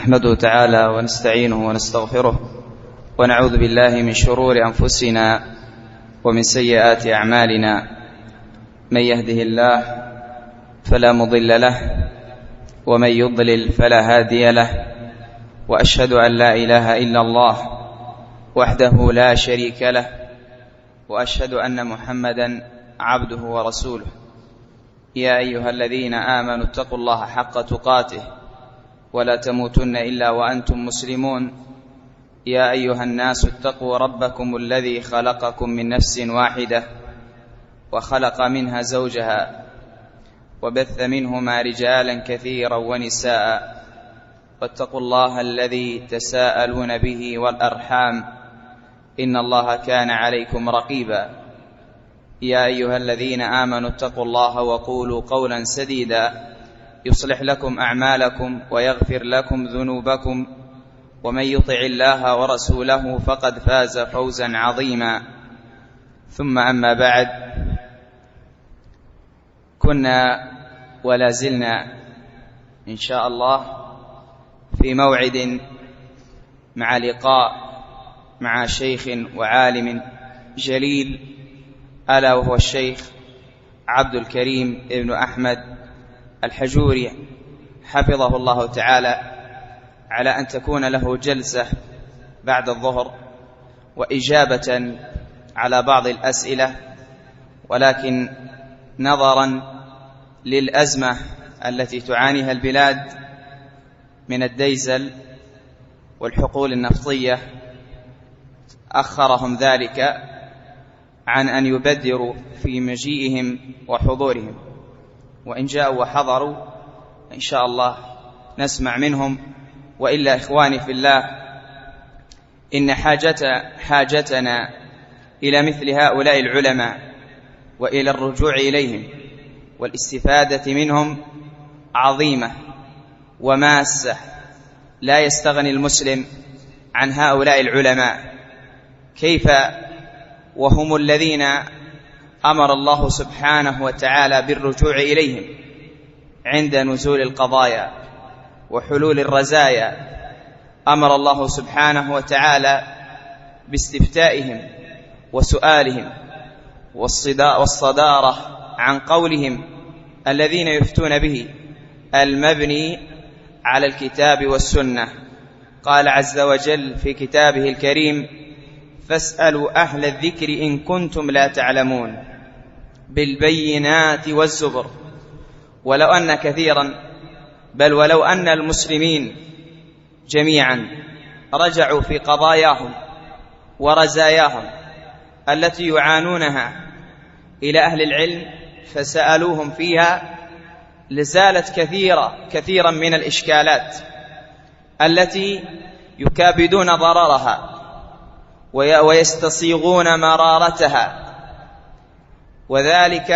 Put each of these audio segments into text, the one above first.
نحمده تعالى ونستعينه ونستغفره ونعوذ بالله من شرور أنفسنا ومن سيئات أعمالنا. من يهده الله فلا مضل له ومن يضلل فلا هادي له، وأشهد أن لا إله إلا الله وحده لا شريك له، وأشهد أن محمدا عبده ورسوله. يا أيها الذين آمنوا اتقوا الله حق تقاته ولا تموتن إلا وأنتم مسلمون. يا أيها الناس اتقوا ربكم الذي خلقكم من نفس واحدة وخلق منها زوجها وبث منهما رجالا كثيرا ونساء، واتقوا الله الذي تساءلون به والأرحام إن الله كان عليكم رقيبا. يا أيها الذين آمنوا اتقوا الله وقولوا قولا سديدا يصلح لكم أعمالكم ويغفر لكم ذنوبكم، ومن يطع الله ورسوله فقد فاز فوزا عظيما. ثم أما بعد، كنا ولا زلنا إن شاء الله في موعد مع لقاء مع شيخ وعالم جليل، ألا وهو الشيخ عبد الكريم ابن أحمد الحجوري حفظه الله تعالى، على أن تكون له جلسة بعد الظهر وإجابة على بعض الأسئلة، ولكن نظرا للأزمة التي تعانيها البلاد من الديزل والحقول النفطية أخرهم ذلك عن أن يبدروا في مجيئهم وحضورهم، وإن جاءوا وحضروا إن شاء الله نسمع منهم. وإلا إخواني في الله، إن حاجتنا إلى مثل هؤلاء العلماء وإلى الرجوع إليهم والاستفادة منهم عظيمة وماسة. لا يستغني المسلم عن هؤلاء العلماء، كيف وهم الذين أمر الله سبحانه وتعالى بالرجوع إليهم عند نزول القضايا وحلول الرزايا. أمر الله سبحانه وتعالى باستفتائهم وسؤالهم والصدارة عن قولهم الذين يفتون به المبني على الكتاب والسنة. قال عز وجل في كتابه الكريم: فاسألوا أهل الذكر إن كنتم لا تعلمون بالبينات والزبر. ولو أن كثيرا، بل ولو أن المسلمين جميعا رجعوا في قضاياهم ورزاياهم التي يعانونها إلى أهل العلم فسألوهم فيها، لزالت كثيرا من الإشكالات التي يكابدون ضررها ويستصيغون مرارتها، وذلك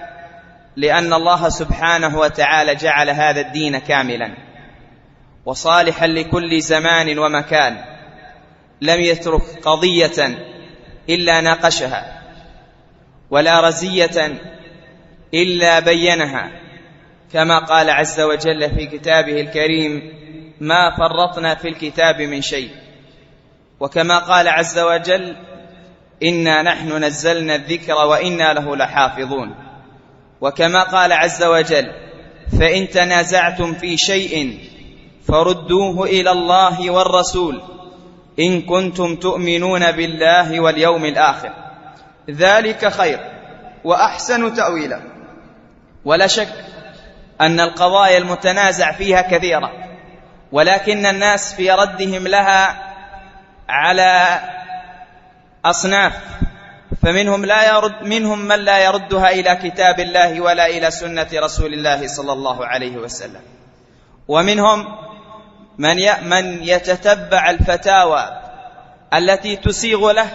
لأن الله سبحانه وتعالى جعل هذا الدين كاملا وصالحا لكل زمان ومكان. لم يترك قضية إلا ناقشها، ولا رزية إلا بينها، كما قال عز وجل في كتابه الكريم: ما فرطنا في الكتاب من شيء. وكما قال عز وجل: إنا نحن نزلنا الذكر وإنا له لحافظون. وكما قال عز وجل: فإن تنازعتم في شيء فردوه إلى الله والرسول إن كنتم تؤمنون بالله واليوم الآخر، ذلك خير وأحسن تأويلا. ولا شك أن القضايا المتنازع فيها كثيرة، ولكن الناس في ردهم لها على أصناف، فمنهم منهم من لا يردها إلى كتاب الله ولا إلى سنة رسول الله صلى الله عليه وسلم، ومنهم من يتتبع الفتاوى التي تسيغ له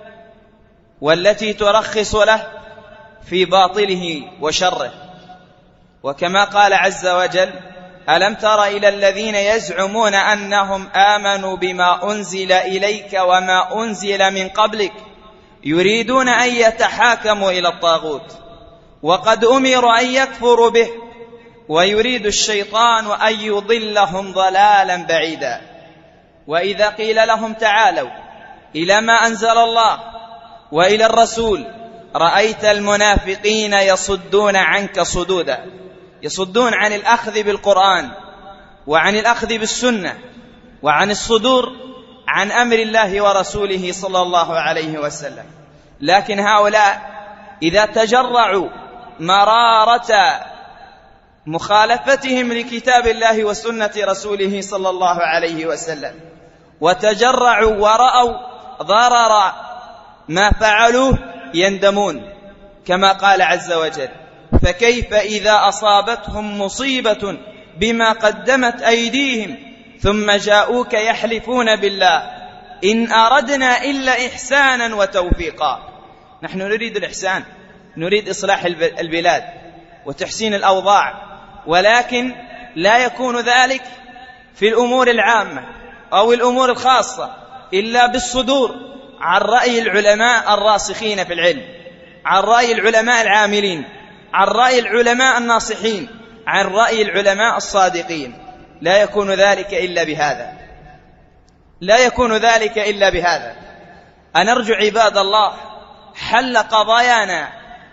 والتي ترخص له في باطله وشره. وكما قال عز وجل: ألم تر إلى الذين يزعمون أنهم آمنوا بما أنزل إليك وما أنزل من قبلك يريدون أن يتحاكموا إلى الطاغوت وقد أمروا أن يكفروا به ويريد الشيطان أن يضلهم ضلالا بعيدا. وإذا قيل لهم تعالوا إلى ما أنزل الله وإلى الرسول رأيت المنافقين يصدون عنك صدودا، يصدون عن الأخذ بالقرآن وعن الأخذ بالسنة وعن الصدور عن أمر الله ورسوله صلى الله عليه وسلم. لكن هؤلاء إذا تجرعوا مرارة مخالفتهم لكتاب الله وسنة رسوله صلى الله عليه وسلم وتجرعوا ورأوا ضرر ما فعلوه يندمون، كما قال عز وجل: فكيف إذا أصابتهم مصيبة بما قدمت أيديهم ثم جاءوك يحلفون بالله إن أردنا إلا إحسانا وتوفيقا. نحن نريد الإحسان، نريد إصلاح البلاد وتحسين الأوضاع، ولكن لا يكون ذلك في الأمور العامة أو الأمور الخاصة إلا بالصدور عن رأي العلماء الراسخين في العلم، عن رأي العلماء العاملين، عن رأي العلماء الناصحين، عن رأي العلماء الصادقين. لا يكون ذلك إلا بهذا، لا يكون ذلك إلا بهذا. أنرجو عباد الله حل قضايانا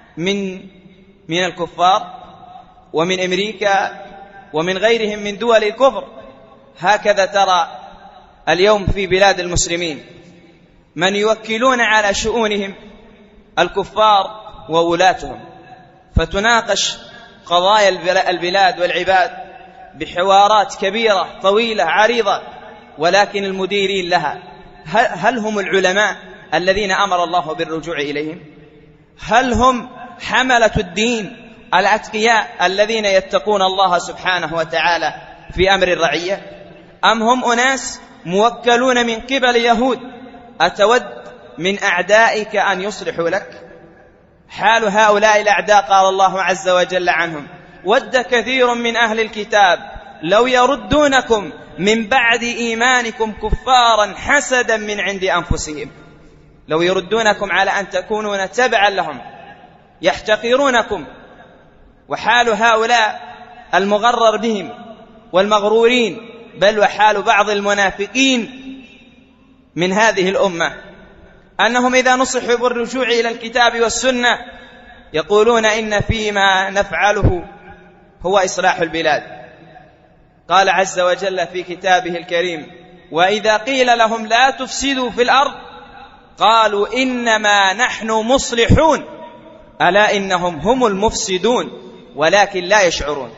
من الكفار ومن أمريكا ومن غيرهم من دول الكفر. هكذا ترى اليوم في بلاد المسلمين من يوكلون على شؤونهم الكفار وولاتهم، فتناقش قضايا البلاد والعباد بحوارات كبيرة طويلة عريضة، ولكن المديرين لها هل هم العلماء الذين أمر الله بالرجوع إليهم؟ هل هم حملة الدين الأتقياء الذين يتقون الله سبحانه وتعالى في أمر الرعية؟ أم هم أناس موكلون من قبل يهود أتود من أعدائك أن يصلحوا لك؟ حال هؤلاء الأعداء قال الله عز وجل عنهم: ود كثير من أهل الكتاب لو يردونكم من بعد إيمانكم كفارا حسدا من عند أنفسهم، لو يردونكم على أن تكونون تبعا لهم، يحتقرونكم. وحال هؤلاء المغرر بهم والمغرورين، بل وحال بعض المنافقين من هذه الأمة، أنهم إذا نصحوا بالرجوع إلى الكتاب والسنة يقولون إن فيما نفعله هو إصلاح البلاد. قال عز وجل في كتابه الكريم: وإذا قيل لهم لا تفسدوا في الأرض قالوا إنما نحن مصلحون ألا إنهم هم المفسدون ولكن لا يشعرون.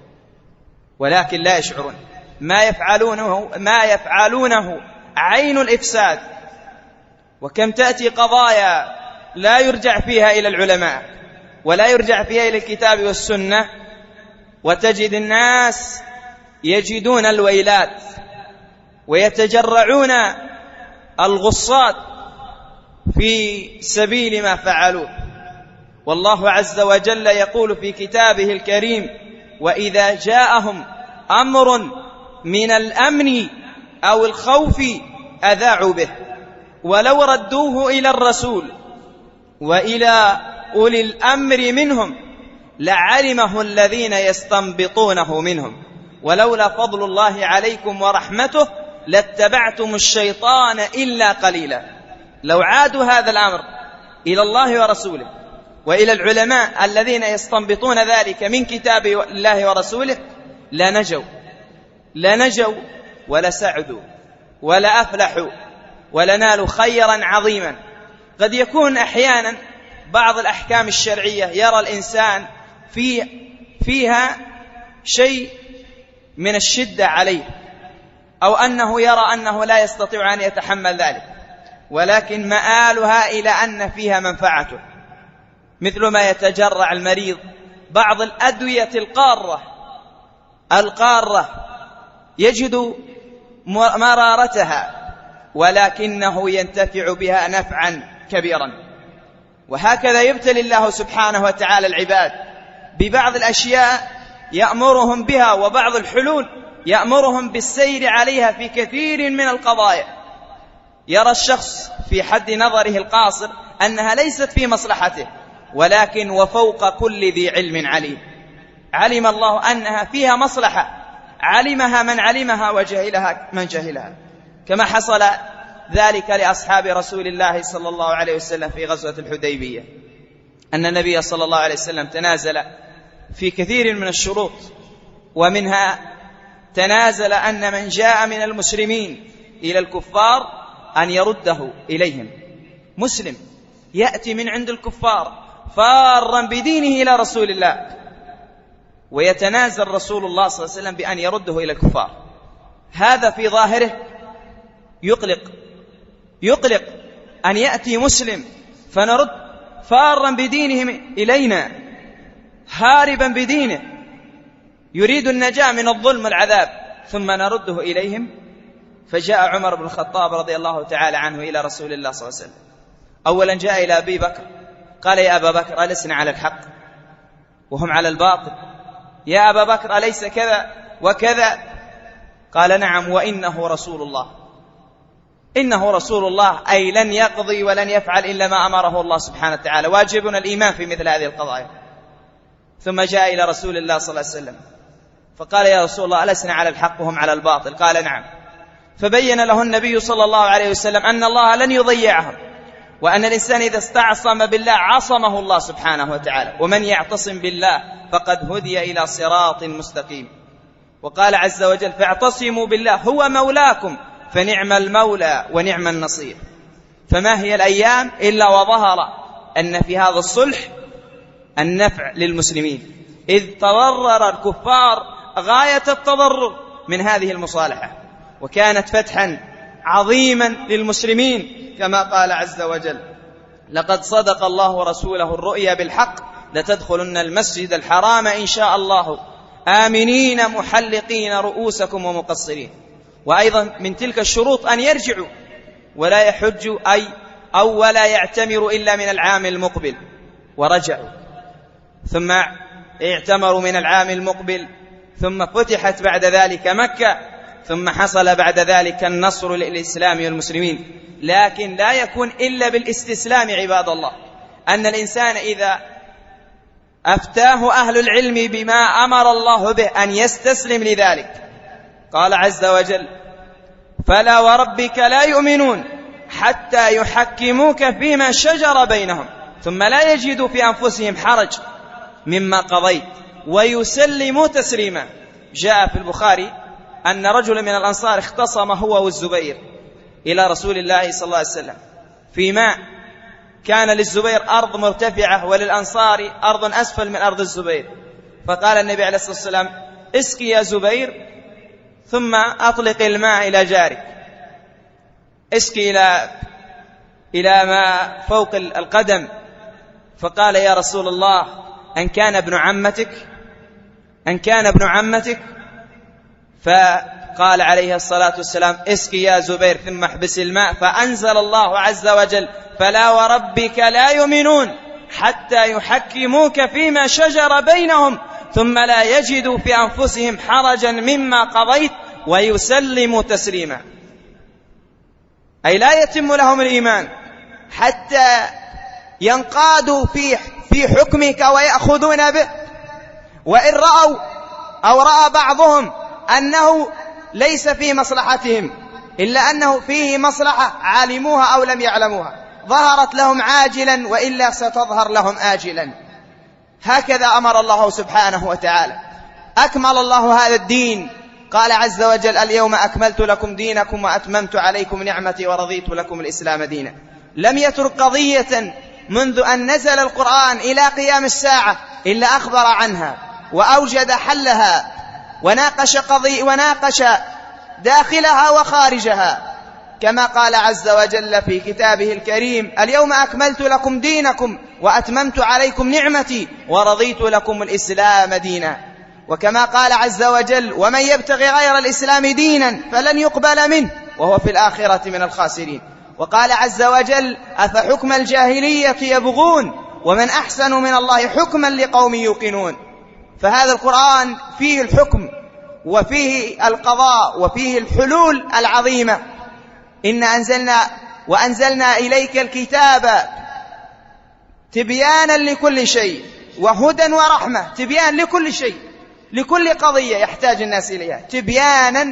ما يفعلونه عين الإفساد. وكم تأتي قضايا لا يرجع فيها إلى العلماء ولا يرجع فيها إلى الكتاب والسنة، وتجد الناس يجدون الويلات ويتجرعون الغصات في سبيل ما فعلوه. والله عز وجل يقول في كتابه الكريم: وإذا جاءهم أمر من الأمن أو الخوف أذاعوا به ولو ردوه إلى الرسول وإلى أولي الأمر منهم لعلمه الذين يستنبطونه منهم ولولا فضل الله عليكم ورحمته لاتبعتم الشيطان إلا قليلا. لو عادوا هذا الأمر إلى الله ورسوله وإلى العلماء الذين يستنبطون ذلك من كتاب الله ورسوله لنجوا ولسعدوا ولأفلحوا ولنالوا خيرا عظيما. قد يكون أحيانا بعض الأحكام الشرعية يرى الإنسان فيها شيء من الشدة عليه، أو أنه يرى أنه لا يستطيع أن يتحمل ذلك، ولكن مآلها إلى أن فيها منفعته، مثل ما يتجرع المريض بعض الأدوية القارة يجد مرارتها ولكنه ينتفع بها نفعا كبيرا. وهكذا يبتلي الله سبحانه وتعالى العباد ببعض الأشياء يأمرهم بها، وبعض الحلول يأمرهم بالسير عليها في كثير من القضايا. يرى الشخص في حد نظره القاصر أنها ليست في مصلحته، ولكن وفوق كل ذي علم عليم. علم الله أنها فيها مصلحة، علمها من علمها وجهلها من جهلها، كما حصل ذلك لأصحاب رسول الله صلى الله عليه وسلم في غزوة الحديبية، أن النبي صلى الله عليه وسلم تنازل في كثير من الشروط، ومنها تنازل أن من جاء من المسلمين إلى الكفار أن يرده إليهم. مسلم يأتي من عند الكفار فارا بدينه إلى رسول الله، ويتنازل رسول الله صلى الله عليه وسلم بأن يرده إلى الكفار. هذا في ظاهره يقلق أن يأتي مسلم فنرد فارا بدينه إلينا، هاربا بدينه، يريد النجاة من الظلم والعذاب، ثم نرده إليهم. فجاء عمر بن الخطاب رضي الله تعالى عنه إلى رسول الله صلى الله عليه وسلم. أولا جاء إلى أبي بكر قال: يا أبا بكر، ألسنا على الحق وهم على الباطل؟ يا أبا بكر، أليس كذا وكذا؟ قال: نعم، وإنه رسول الله. إنه رسول الله، أي لن يقضي ولن يفعل إلا ما أمره الله سبحانه وتعالى، واجبنا الإيمان في مثل هذه القضايا. ثم جاء إلى رسول الله صلى الله عليه وسلم فقال: يا رسول الله، ألسنا على الحق وهم على الباطل؟ قال: نعم. فبين له النبي صلى الله عليه وسلم أن الله لن يضيعهم، وأن الإنسان إذا استعصم بالله عصمه الله سبحانه وتعالى، ومن يعتصم بالله فقد هدي إلى صراط مستقيم. وقال عز وجل: فاعتصموا بالله هو مولاكم فنعم المولى ونعم النصير. فما هي الأيام إلا وظهر أن في هذا الصلح النفع للمسلمين، إذ تضرر الكفار غاية التضرر من هذه المصالحة، وكانت فتحا عظيما للمسلمين، كما قال عز وجل: لقد صدق الله رسوله الرؤيا بالحق لتدخلن المسجد الحرام إن شاء الله آمنين محلقين رؤوسكم ومقصرين. وأيضا من تلك الشروط أن يرجعوا ولا يحجوا أو ولا يعتمروا إلا من العام المقبل، ورجعوا ثم اعتمروا من العام المقبل، ثم فتحت بعد ذلك مكة، ثم حصل بعد ذلك النصر للإسلام والمسلمين. لكن لا يكون إلا بالاستسلام عباد الله، أن الإنسان إذا أفتاه أهل العلم بما أمر الله به أن يستسلم لذلك. قال عز وجل: فلا وربك لا يؤمنون حتى يحكموك فيما شجر بينهم ثم لا يجدوا في أنفسهم حرج مما قضيت ويسلموا تسليما. جاء في البخاري أن رجل من الأنصار اختصم هو والزبير إلى رسول الله صلى الله عليه وسلم في ماء، كان للزبير أرض مرتفعة وللأنصار أرض أسفل من أرض الزبير، فقال النبي عليه الصلاة والسلام: اسقي يا زبير ثم أطلق الماء إلى جارك، اسقي إلى ما فوق القدم. فقال: يا رسول الله، أن كان ابن عمتك؟ فقال عليه الصلاة والسلام: اسقي يا زبير ثم احبس الماء. فأنزل الله عز وجل: فلا وربك لا يؤمنون حتى يحكموك فيما شجر بينهم ثم لا يجدوا في أنفسهم حرجا مما قضيت ويسلموا تسليما. أي لا يتم لهم الإيمان حتى ينقادوا في حكمك ويأخذون به، وإن رأوا أو رأى بعضهم أنه ليس في مصلحتهم إلا أنه فيه مصلحة علموها أو لم يعلموها، ظهرت لهم عاجلا وإلا ستظهر لهم آجلا. هكذا أمر الله سبحانه وتعالى. أكمل الله هذا الدين، قال عز وجل: اليوم أكملت لكم دينكم وأتممت عليكم نعمتي ورضيت لكم الإسلام دينا. لم يترك قضية منذ أن نزل القرآن إلى قيام الساعة إلا أخبر عنها وأوجد حلها وناقش داخلها وخارجها، كما قال عز وجل في كتابه الكريم: اليوم أكملت لكم دينكم وأتممت عليكم نعمتي ورضيت لكم الإسلام دينا. وكما قال عز وجل: ومن يبتغي غير الإسلام دينا فلن يقبل منه وهو في الآخرة من الخاسرين. وقال عز وجل: أفحكم الجاهلية يبغون ومن أحسن من الله حكما لقوم يوقنون. فهذا القرآن فيه الحكم وفيه القضاء وفيه الحلول العظيمة. أنزلنا إليك الكتاب تبيانا لكل شيء وهدى ورحمة، تبيان لكل شيء، لكل قضية يحتاج الناس إليها، تبيانا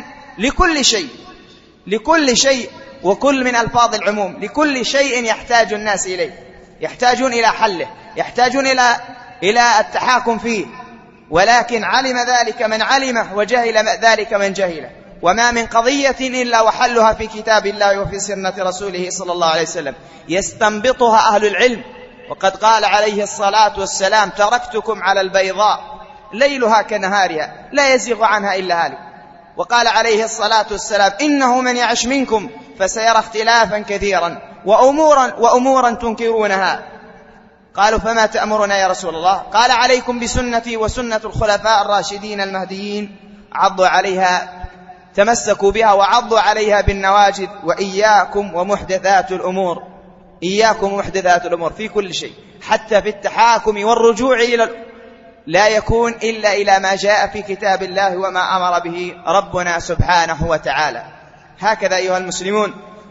لكل شيء، وكل من ألفاظ العموم، لكل شيء يحتاج الناس إليه، يحتاجون إلى حله، يحتاجون إلى التحاكم فيه، ولكن علم ذلك من علمه وجهل ذلك من جهله، وما من قضية إلا وحلها في كتاب الله وفي سنة رسوله صلى الله عليه وسلم، يستنبطها أهل العلم. وقد قال عليه الصلاة والسلام: تركتكم على البيضاء ليلها كنهارها لا يزيغ عنها إلا هالك. وقال عليه الصلاة والسلام: إنه من يعش منكم فسيرى اختلافا كثيرا وأمورا تنكرونها. قالوا: فما تأمرنا يا رسول الله؟ قال: عليكم بسنتي وسنة الخلفاء الراشدين المهديين، عضوا عليها، تمسكوا بها وعضوا عليها بالنواجذ، وإياكم ومحدثات الأمور، إياكم ومحدثات الأمور في كل شيء، حتى في التحاكم والرجوع لا يكون إلا إلى ما جاء في كتاب الله وما أمر به ربنا سبحانه وتعالى. هكذا أيها المسلمون.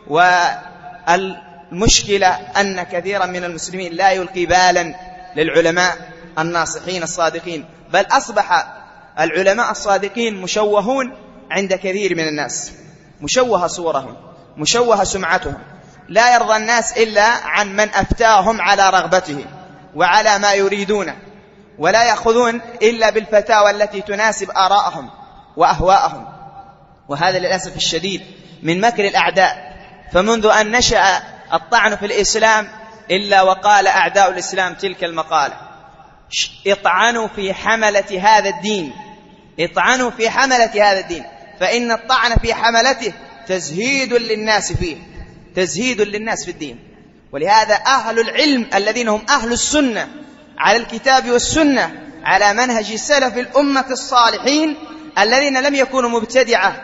والمشكلة أن كثيرا من المسلمين لا يلقي بالا للعلماء الناصحين الصادقين، بل أصبح العلماء الصادقين مشوهون عند كثير من الناس، مشوه صورهم، مشوه سمعتهم، لا يرضى الناس إلا عن من أفتاهم على رغبته وعلى ما يريدونه، ولا يأخذون إلا بالفتاوى التي تناسب آراءهم وأهواءهم. وهذا للأسف الشديد من مكر الأعداء. فمنذ أن نشأ الطعن في الإسلام إلا وقال أعداء الإسلام تلك المقالة: اطعنوا في حملة هذا الدين، اطعنوا في حملة هذا الدين، فإن الطعن في حملته تزهيد للناس فيه، تزهيد للناس في الدين. ولهذا أهل العلم الذين هم أهل السنة على الكتاب والسنة، على منهج سلف الأمة الصالحين الذين لم يكونوا مبتدعة،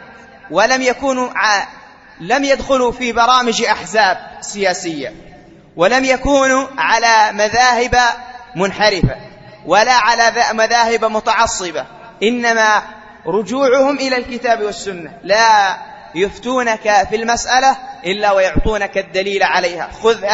لم يدخلوا في برامج أحزاب سياسية، ولم يكونوا على مذاهب منحرفة ولا على مذاهب متعصبة، إنما رجوعهم إلى الكتاب والسنة. لا يفتونك في المسألة إلا ويعطونك الدليل عليها،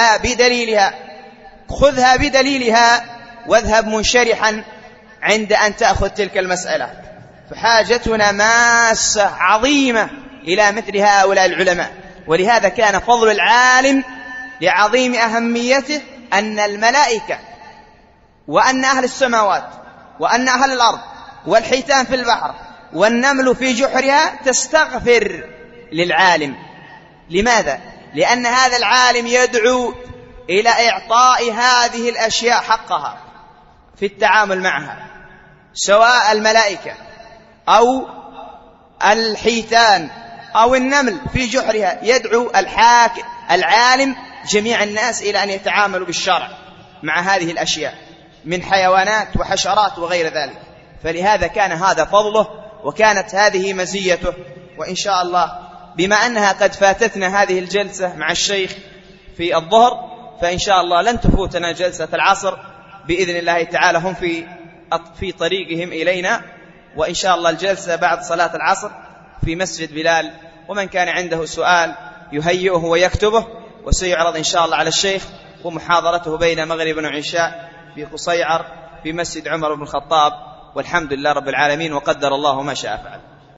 خذها بدليلها واذهب منشرحا عند أن تأخذ تلك المسألة. فحاجتنا ماسة عظيمة إلى مثل هؤلاء العلماء. ولهذا كان فضل العالم لعظيم أهميته أن الملائكة وأن أهل السماوات وأن أهل الأرض والحيتان في البحر والنمل في جحرها تستغفر للعالم. لماذا؟ لأن هذا العالم يدعو إلى إعطاء هذه الأشياء حقها في التعامل معها، سواء الملائكة أو الحيتان أو النمل في جحرها، يدعو العالم جميع الناس إلى أن يتعاملوا بالشرع مع هذه الأشياء من حيوانات وحشرات وغير ذلك. فلهذا كان هذا فضله وكانت هذه مزيته. وإن شاء الله بما أنها قد فاتتنا هذه الجلسة مع الشيخ في الظهر، فإن شاء الله لن تفوتنا جلسة العصر بإذن الله تعالى. هم في طريقهم إلينا، وإن شاء الله الجلسة بعد صلاة العصر في مسجد بلال. ومن كان عنده سؤال يهيئه ويكتبه، وسيعرض إن شاء الله على الشيخ، ومحاضرته بين مغرب وعشاء في قصيعر في مسجد عمر بن الخطاب. والحمد لله رب العالمين، وقدر الله ما شاء فعل.